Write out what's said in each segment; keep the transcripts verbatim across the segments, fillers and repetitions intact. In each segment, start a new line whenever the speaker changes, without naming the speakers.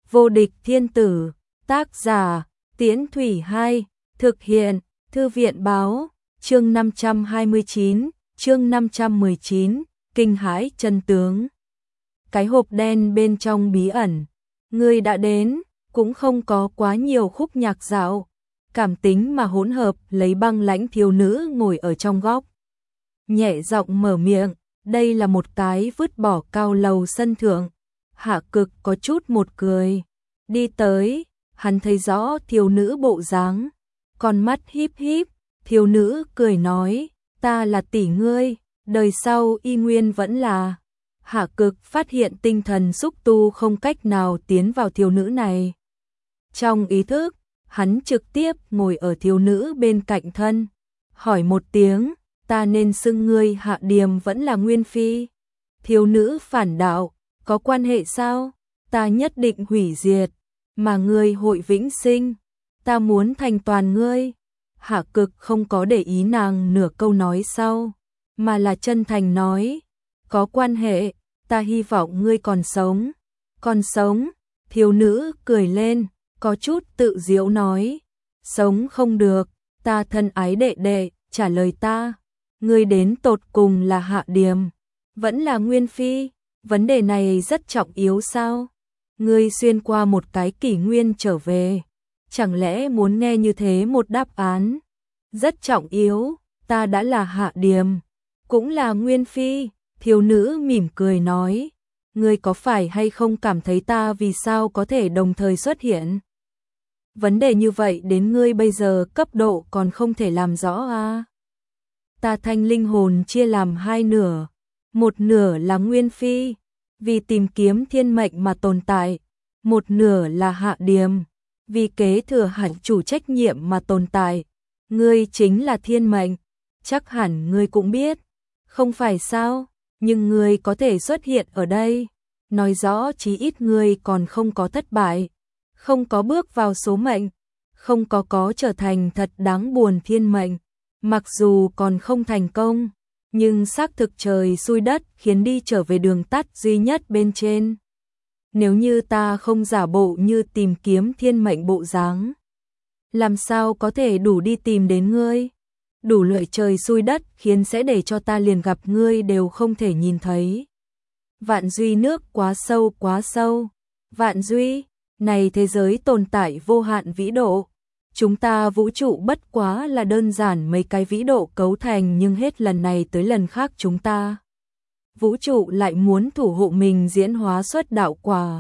Vô địch thiên tử, tác giả, Tiễn Thủy Hai, thực hiện, Thư viện báo, chương năm trăm hai mươi chín, chương năm trăm mười chín, kinh hãi chân tướng. Cái hộp đen bên trong bí ẩn, ngươi đã đến, cũng không có quá nhiều khúc nhạc dạo, cảm tính mà hỗn hợp, lấy băng lãnh thiếu nữ ngồi ở trong góc. Nhẹ giọng mở miệng, đây là một cái vứt bỏ cao lầu sân thượng. Hạ Cực có chút một cười, đi tới, hắn thấy rõ thiếu nữ bộ dáng, con mắt híp híp, thiếu nữ cười nói, ta là tỷ ngươi, đời sau y nguyên vẫn là. Hạ Cực phát hiện tinh thần xúc tu không cách nào tiến vào thiếu nữ này. Trong ý thức, hắn trực tiếp ngồi ở thiếu nữ bên cạnh thân, hỏi một tiếng, ta nên xưng ngươi Hạ Điềm vẫn là Nguyên Phi. Thiếu nữ phản đạo, có quan hệ sao? Ta nhất định hủy diệt, mà ngươi hội vĩnh sinh, ta muốn thành toàn ngươi. Hạ Cực không có để ý nàng nửa câu nói sau, mà là chân thành nói, có quan hệ, ta hy vọng ngươi còn sống. Còn sống? Thiếu nữ cười lên, có chút tự giễu nói, sống không được, ta thân ái đệ đệ, trả lời ta, ngươi đến tột cùng là Hạ Điềm, vẫn là Nguyên Phi, vấn đề này rất trọng yếu sao? Ngươi xuyên qua một cái kỷ nguyên trở về, chẳng lẽ muốn nghe như thế một đáp án? Rất trọng yếu, ta đã là Hạ Điềm, cũng là Nguyên Phi. Thiếu nữ mỉm cười nói, ngươi có phải hay không cảm thấy ta vì sao có thể đồng thời xuất hiện? Vấn đề như vậy đến ngươi bây giờ cấp độ còn không thể làm rõ à? Ta thanh linh hồn chia làm hai nửa, một nửa là Nguyên Phi, vì tìm kiếm thiên mệnh mà tồn tại, một nửa là Hạ Điềm, vì kế thừa hẳn chủ trách nhiệm mà tồn tại. Ngươi chính là thiên mệnh, chắc hẳn ngươi cũng biết, không phải sao? Nhưng ngươi có thể xuất hiện ở đây, nói rõ chí ít ngươi còn không có thất bại, không có bước vào số mệnh, không có có trở thành thật đáng buồn thiên mệnh. Mặc dù còn không thành công, nhưng xác thực trời xui đất khiến đi trở về đường tắt duy nhất bên trên. Nếu như ta không giả bộ như tìm kiếm thiên mệnh bộ dáng, làm sao có thể đủ đi tìm đến ngươi? Đủ lợi trời xui đất khiến sẽ để cho ta liền gặp ngươi đều không thể nhìn thấy. Vạn duy nước quá sâu quá sâu. Vạn duy, này thế giới tồn tại vô hạn vĩ độ. Chúng ta vũ trụ bất quá là đơn giản mấy cái vĩ độ cấu thành, nhưng hết lần này tới lần khác chúng ta vũ trụ lại muốn thủ hộ mình diễn hóa xuất đạo quả.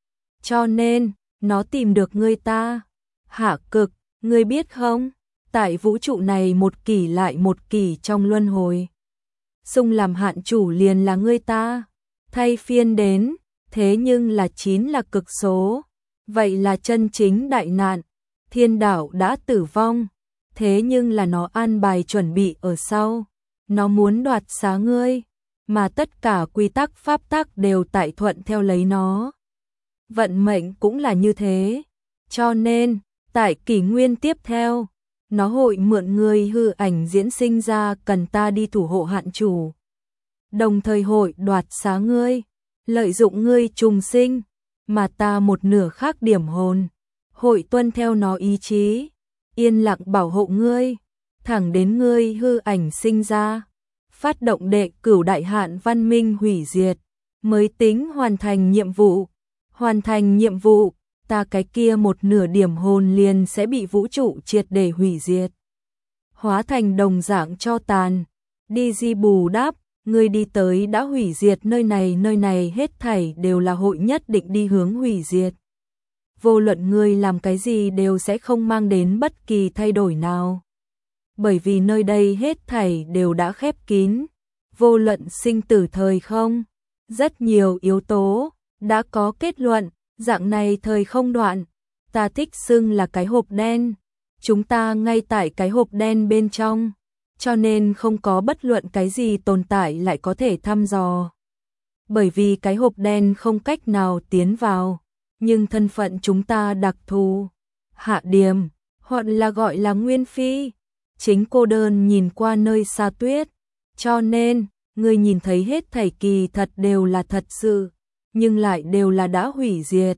Cho nên, nó tìm được ngươi ta. Hạ Cực, ngươi biết không? Tại vũ trụ này một kỷ lại một kỷ trong luân hồi, xung làm hạn chủ liền là ngươi ta, thay phiên đến, thế nhưng là chín là cực số, vậy là chân chính đại nạn. Thiên đạo đã tử vong, thế nhưng là nó an bài chuẩn bị ở sau, nó muốn đoạt xá ngươi, mà tất cả quy tắc pháp tắc đều tại thuận theo lấy nó. Vận mệnh cũng là như thế, cho nên, tại kỷ nguyên tiếp theo, nó hội mượn ngươi hư ảnh diễn sinh ra, cần ta đi thủ hộ hạn chủ. Đồng thời hội đoạt xá ngươi, lợi dụng ngươi trùng sinh, mà ta một nửa khác điểm hồn, hội tuân theo nó ý chí, yên lặng bảo hộ ngươi, thẳng đến ngươi hư ảnh sinh ra, phát động đệ cửu đại hạn văn minh hủy diệt, mới tính hoàn thành nhiệm vụ. Hoàn thành nhiệm vụ, ta cái kia một nửa điểm hồn liền sẽ bị vũ trụ triệt để hủy diệt, hóa thành đồng dạng cho tàn. Đi di bù đắp, ngươi đi tới đã hủy diệt nơi này, nơi này hết thảy đều là hội nhất định đi hướng hủy diệt. Vô luận ngươi làm cái gì đều sẽ không mang đến bất kỳ thay đổi nào, bởi vì nơi đây hết thảy đều đã khép kín. Vô luận sinh tử thời không, rất nhiều yếu tố đã có kết luận. Dạng này thời không đoạn, ta thích xưng là cái hộp đen. Chúng ta ngay tại cái hộp đen bên trong, cho nên không có bất luận cái gì tồn tại lại có thể thăm dò. Bởi vì cái hộp đen không cách nào tiến vào, nhưng thân phận chúng ta đặc thù. Hạ Điềm, hoặc là gọi là Nguyên Phi, chính cô đơn nhìn qua nơi xa tuyết, cho nên, người nhìn thấy hết thảy kỳ thật đều là thật sự, nhưng lại đều là đã hủy diệt.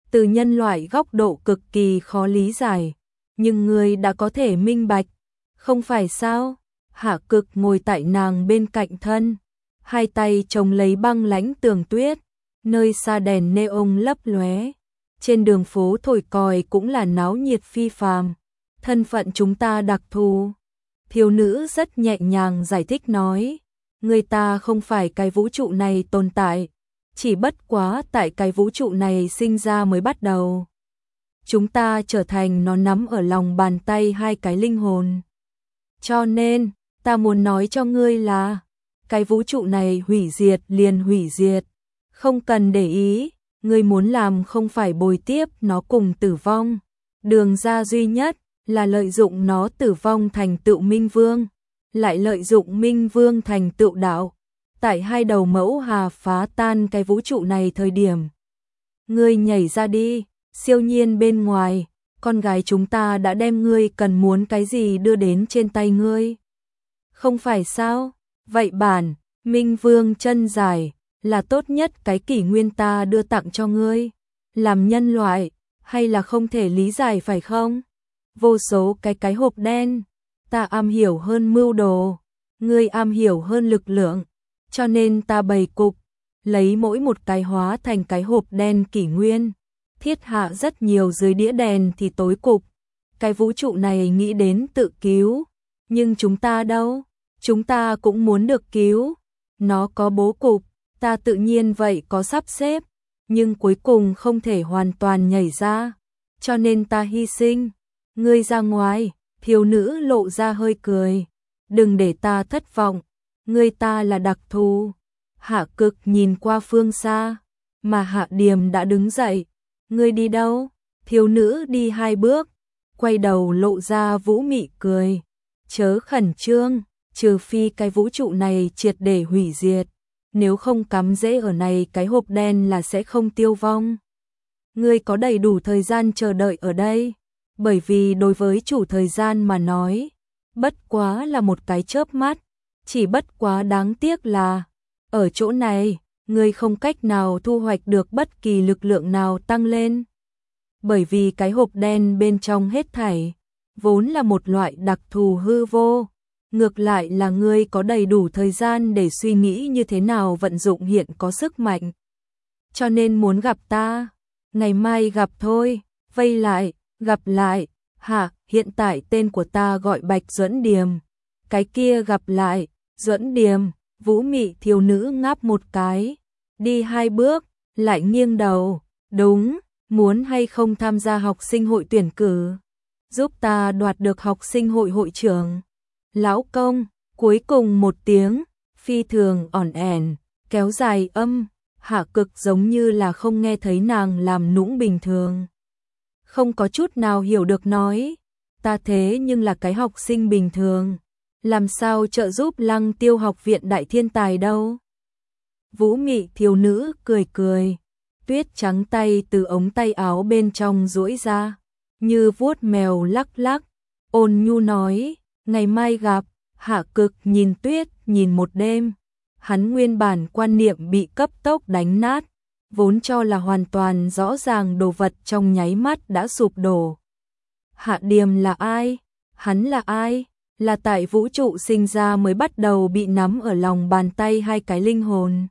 từ nhân loại góc độ cực kỳ khó lý giải, nhưng ngươi đã có thể minh bạch, không phải sao? Hạ Cực ngồi tại nàng bên cạnh thân, hai tay chống lấy băng lãnh tường tuyết, nơi xa đèn neon lấp lóe, trên đường phố thổi còi cũng là náo nhiệt phi phàm. Thân phận chúng ta đặc thù. Thiếu nữ rất nhẹ nhàng giải thích nói, người ta không phải cái vũ trụ này tồn tại, chỉ bất quá tại cái vũ trụ này sinh ra mới bắt đầu. Chúng ta trở thành nó nắm ở lòng bàn tay hai cái linh hồn. Cho nên, ta muốn nói cho ngươi là, cái vũ trụ này hủy diệt liền hủy diệt, không cần để ý, ngươi muốn làm không phải bồi tiếp nó cùng tử vong. Đường ra duy nhất là lợi dụng nó tử vong thành tựu Minh Vương, lại lợi dụng Minh Vương thành tựu đạo. Tại hai đầu mẫu hà phá tan cái vũ trụ này thời điểm, ngươi nhảy ra đi, siêu nhiên bên ngoài, con gái chúng ta đã đem ngươi cần muốn cái gì đưa đến trên tay ngươi. Không phải sao? Vậy bản Minh Vương chân dài là tốt nhất cái kỷ nguyên ta đưa tặng cho ngươi. Làm nhân loại hay là không thể lý giải phải không? Vô số cái cái hộp đen, ta am hiểu hơn mưu đồ, ngươi am hiểu hơn lực lượng, cho nên ta bày cục, lấy mỗi một cái hóa thành cái hộp đen kỷ nguyên, thiết hạ rất nhiều dưới đĩa đèn thì tối cục. Cái vũ trụ này nghĩ đến tự cứu, nhưng chúng ta đâu? Chúng ta cũng muốn được cứu. Nó có bố cục, ta tự nhiên vậy có sắp xếp, nhưng cuối cùng không thể hoàn toàn nhảy ra, cho nên ta hy sinh. Ngươi ra ngoài, thiếu nữ lộ ra hơi cười, đừng để ta thất vọng, ngươi ta là đặc thù. Hạ Cực nhìn qua phương xa, mà Hạ Điềm đã đứng dậy. Ngươi đi đâu? Thiếu nữ đi hai bước, quay đầu lộ ra vũ mị cười. Chớ khẩn trương, trừ phi cái vũ trụ này triệt để hủy diệt, nếu không cắm rễ ở này cái hộp đen là sẽ không tiêu vong. Ngươi có đầy đủ thời gian chờ đợi ở đây, bởi vì đối với chủ thời gian mà nói, bất quá là một cái chớp mắt, chỉ bất quá đáng tiếc là, ở chỗ này, ngươi không cách nào thu hoạch được bất kỳ lực lượng nào tăng lên. Bởi vì cái hộp đen bên trong hết thảy, vốn là một loại đặc thù hư vô, ngược lại là ngươi có đầy đủ thời gian để suy nghĩ như thế nào vận dụng hiện có sức mạnh. Cho nên muốn gặp ta, ngày mai gặp thôi, vây lại, gặp lại, hả, hiện tại tên của ta gọi Bạch Duẫn Điềm, cái kia gặp lại, Duẫn Điềm. Vũ mị thiếu nữ ngáp một cái, đi hai bước, lại nghiêng đầu, đúng, muốn hay không tham gia học sinh hội tuyển cử, giúp ta đoạt được học sinh hội hội trưởng. Lão công, cuối cùng một tiếng, phi thường ỏn ẻn, kéo dài âm, Hạ Cực giống như là không nghe thấy nàng làm nũng bình thường. Không có chút nào hiểu được nói, ta thế nhưng là cái học sinh bình thường, làm sao trợ giúp Lăng Tiêu học viện đại thiên tài đâu. Vũ mị thiếu nữ cười cười, tuyết trắng tay từ ống tay áo bên trong duỗi ra, như vuốt mèo lắc lắc, ôn nhu nói, ngày mai gặp. Hạ Cực nhìn tuyết nhìn một đêm, hắn nguyên bản quan niệm bị cấp tốc đánh nát, vốn cho là hoàn toàn rõ ràng đồ vật trong nháy mắt đã sụp đổ. Hạ Điềm là ai? Hắn là ai? Là tại vũ trụ sinh ra mới bắt đầu bị nắm ở lòng bàn tay hai cái linh hồn.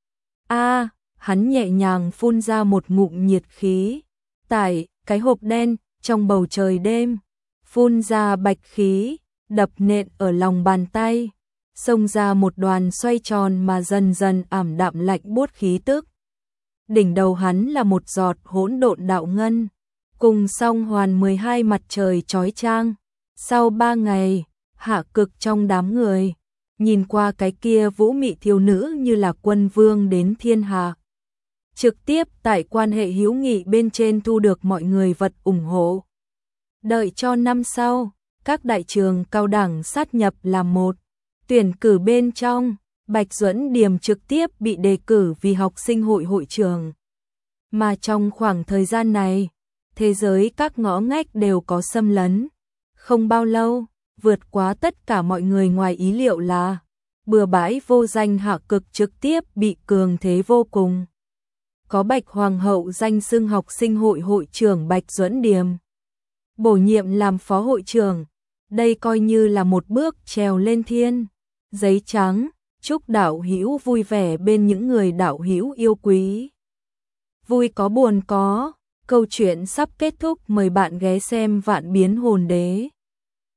A, à, hắn nhẹ nhàng phun ra một ngụm nhiệt khí, tại cái hộp đen trong bầu trời đêm, phun ra bạch khí, đập nện ở lòng bàn tay, xông ra một đoàn xoay tròn mà dần dần ảm đạm lạnh buốt khí tức. Đỉnh đầu hắn là một giọt hỗn độn đạo ngân, cùng song hoàn mười hai mặt trời chói chang. Sau ba ngày, Hạ Cực trong đám người, nhìn qua cái kia vũ mị thiếu nữ như là quân vương đến thiên hạ. Trực tiếp tại quan hệ hữu nghị bên trên thu được mọi người vật ủng hộ. Đợi cho năm sau, các đại trường cao đẳng sát nhập làm một, tuyển cử bên trong, Bạch Duẫn Điềm trực tiếp bị đề cử vì học sinh hội hội trưởng. Mà trong khoảng thời gian này, thế giới các ngõ ngách đều có xâm lấn. Không bao lâu, vượt quá tất cả mọi người ngoài ý liệu là bừa bãi vô danh Hạ Cực trực tiếp bị cường thế vô cùng. có Bạch Hoàng hậu danh xưng học sinh hội hội trưởng Bạch Duẫn Điềm bổ nhiệm làm phó hội trưởng, đây coi như là một bước trèo lên thiên. Giấy trắng, chúc đạo hữu vui vẻ bên những người đạo hữu yêu quý. Vui có buồn có, câu chuyện sắp kết thúc, mời bạn ghé xem Vạn Biến Hồn Đế.